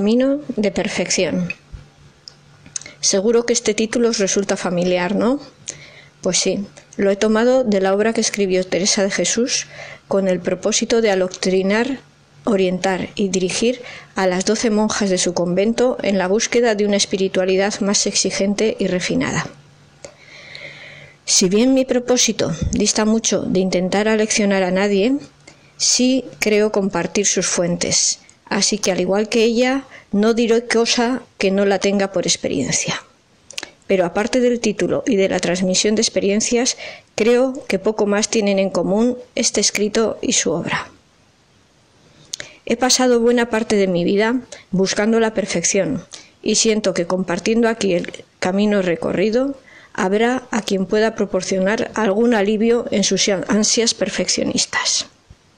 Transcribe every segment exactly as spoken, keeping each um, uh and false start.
camino de perfección. Seguro que este título os resulta familiar, ¿no? Pues sí, lo he tomado de la obra que escribió Teresa de Jesús con el propósito de adoctrinar, orientar y dirigir a las doce monjas de su convento en la búsqueda de una espiritualidad más exigente y refinada. Si bien mi propósito dista mucho de intentar aleccionar a nadie, sí creo compartir sus fuentes, así que al igual que ella, no diré cosa que no la tenga por experiencia. Pero aparte del título y de la transmisión de experiencias, creo que poco más tienen en común este escrito y su obra. He pasado buena parte de mi vida buscando la perfección y siento que compartiendo aquí el camino recorrido, habrá a quien pueda proporcionar algún alivio en sus ansias perfeccionistas.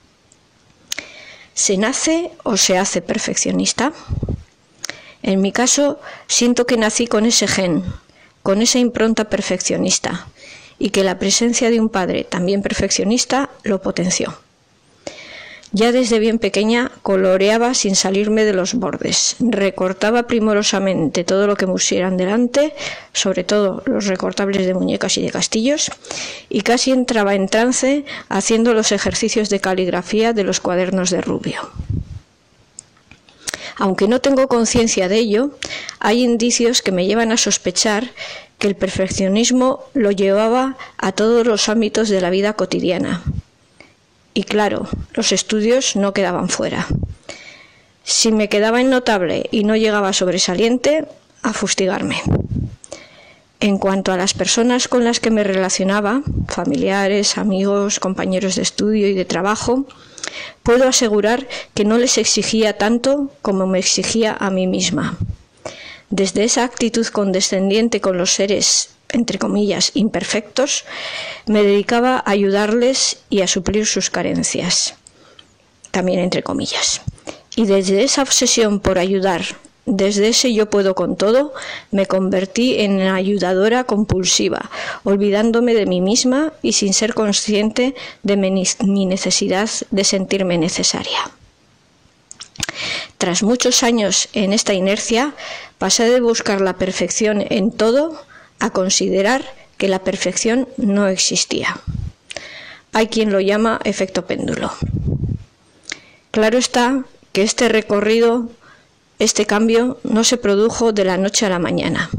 ¿Se nace o se hace perfeccionista? En mi caso, siento que nací con ese gen, con esa impronta perfeccionista, y que la presencia de un padre también perfeccionista lo potenció. Ya desde bien pequeña coloreaba sin salirme de los bordes, recortaba primorosamente todo lo que me pusieran delante, sobre todo los recortables de muñecas y de castillos, y casi entraba en trance haciendo los ejercicios de caligrafía de los cuadernos de Rubio. Aunque no tengo conciencia de ello, hay indicios que me llevan a sospechar que el perfeccionismo lo llevaba a todos los ámbitos de la vida cotidiana. Y claro, los estudios no quedaban fuera. Si me quedaba en notable y no llegaba sobresaliente, a fustigarme. En cuanto a las personas con las que me relacionaba, familiares, amigos, compañeros de estudio y de trabajo, puedo asegurar que no les exigía tanto como me exigía a mí misma. Desde esa actitud condescendiente con los seres, entre comillas, imperfectos, me dedicaba a ayudarles y a suplir sus carencias, también entre comillas. Y desde esa obsesión por ayudar, desde ese yo puedo con todo, me convertí en ayudadora compulsiva, olvidándome de mí misma y sin ser consciente de mi necesidad de sentirme necesaria. Tras muchos años en esta inercia, pasé de buscar la perfección en todo a considerar que la perfección no existía. Hay quien lo llama efecto péndulo. Claro está que este recorrido, este cambio, no se produjo de la noche a la mañana.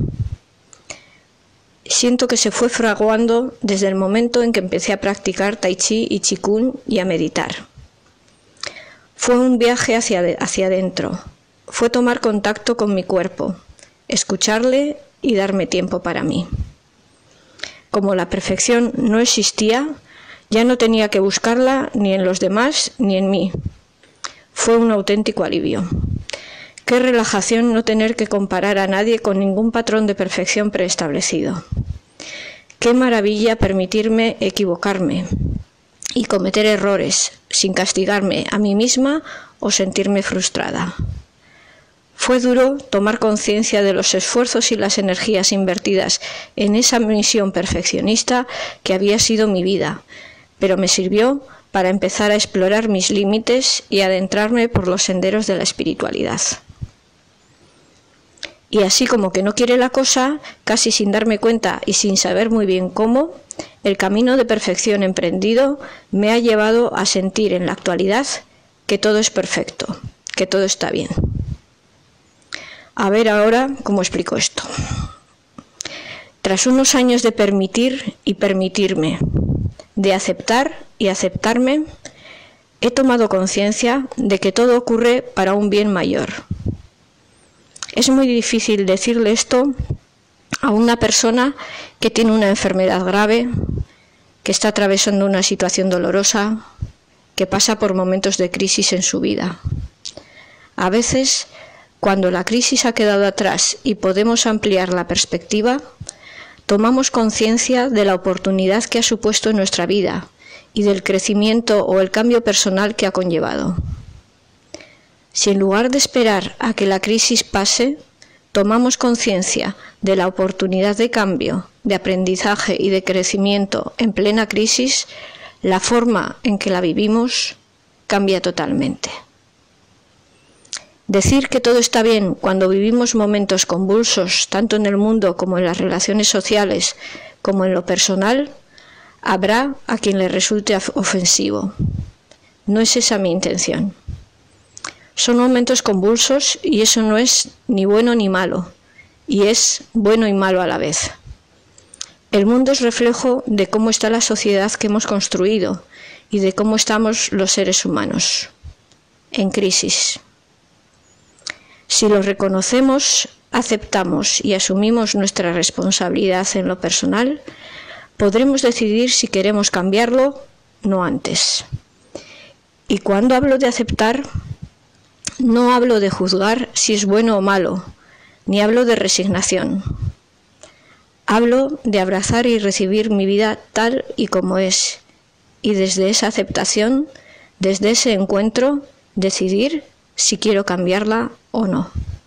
Siento que se fue fraguando desde el momento en que empecé a practicar Tai Chi y Qigong y a meditar. Fue un viaje hacia, de, hacia adentro. Fue tomar contacto con mi cuerpo, escucharle y darme tiempo para mí. Como la perfección no existía, ya no tenía que buscarla ni en los demás ni en mí. Fue un auténtico alivio. Qué relajación no tener que comparar a nadie con ningún patrón de perfección preestablecido. Qué maravilla permitirme equivocarme y cometer errores sin castigarme a mí misma o sentirme frustrada. Fue duro tomar conciencia de los esfuerzos y las energías invertidas en esa misión perfeccionista que había sido mi vida, pero me sirvió para empezar a explorar mis límites y adentrarme por los senderos de la espiritualidad. Y así como que no quiere la cosa, casi sin darme cuenta y sin saber muy bien cómo, el camino de perfección emprendido me ha llevado a sentir en la actualidad que todo es perfecto, que todo está bien. A ver ahora cómo explico esto. Tras unos años de permitir y permitirme, de aceptar y aceptarme, he tomado conciencia de que todo ocurre para un bien mayor. Es muy difícil decirle esto a una persona que tiene una enfermedad grave, que está atravesando una situación dolorosa, que pasa por momentos de crisis en su vida. A veces, cuando la crisis ha quedado atrás y podemos ampliar la perspectiva, tomamos conciencia de la oportunidad que ha supuesto en nuestra vida y del crecimiento o el cambio personal que ha conllevado. Si en lugar de esperar a que la crisis pase, tomamos conciencia de la oportunidad de cambio, de aprendizaje y de crecimiento en plena crisis, la forma en que la vivimos cambia totalmente. Decir que todo está bien cuando vivimos momentos convulsos, tanto en el mundo como en las relaciones sociales, como en lo personal, habrá a quien le resulte ofensivo. No es esa mi intención. Son momentos convulsos y eso no es ni bueno ni malo, y es bueno y malo a la vez. El mundo es reflejo de cómo está la sociedad que hemos construido y de cómo estamos los seres humanos, en crisis. Si lo reconocemos, aceptamos y asumimos nuestra responsabilidad en lo personal, podremos decidir si queremos cambiarlo, no antes. Y cuando hablo de aceptar, no hablo de juzgar si es bueno o malo, ni hablo de resignación. Hablo de abrazar y recibir mi vida tal y como es, y desde esa aceptación, desde ese encuentro, decidir si quiero cambiarla o no.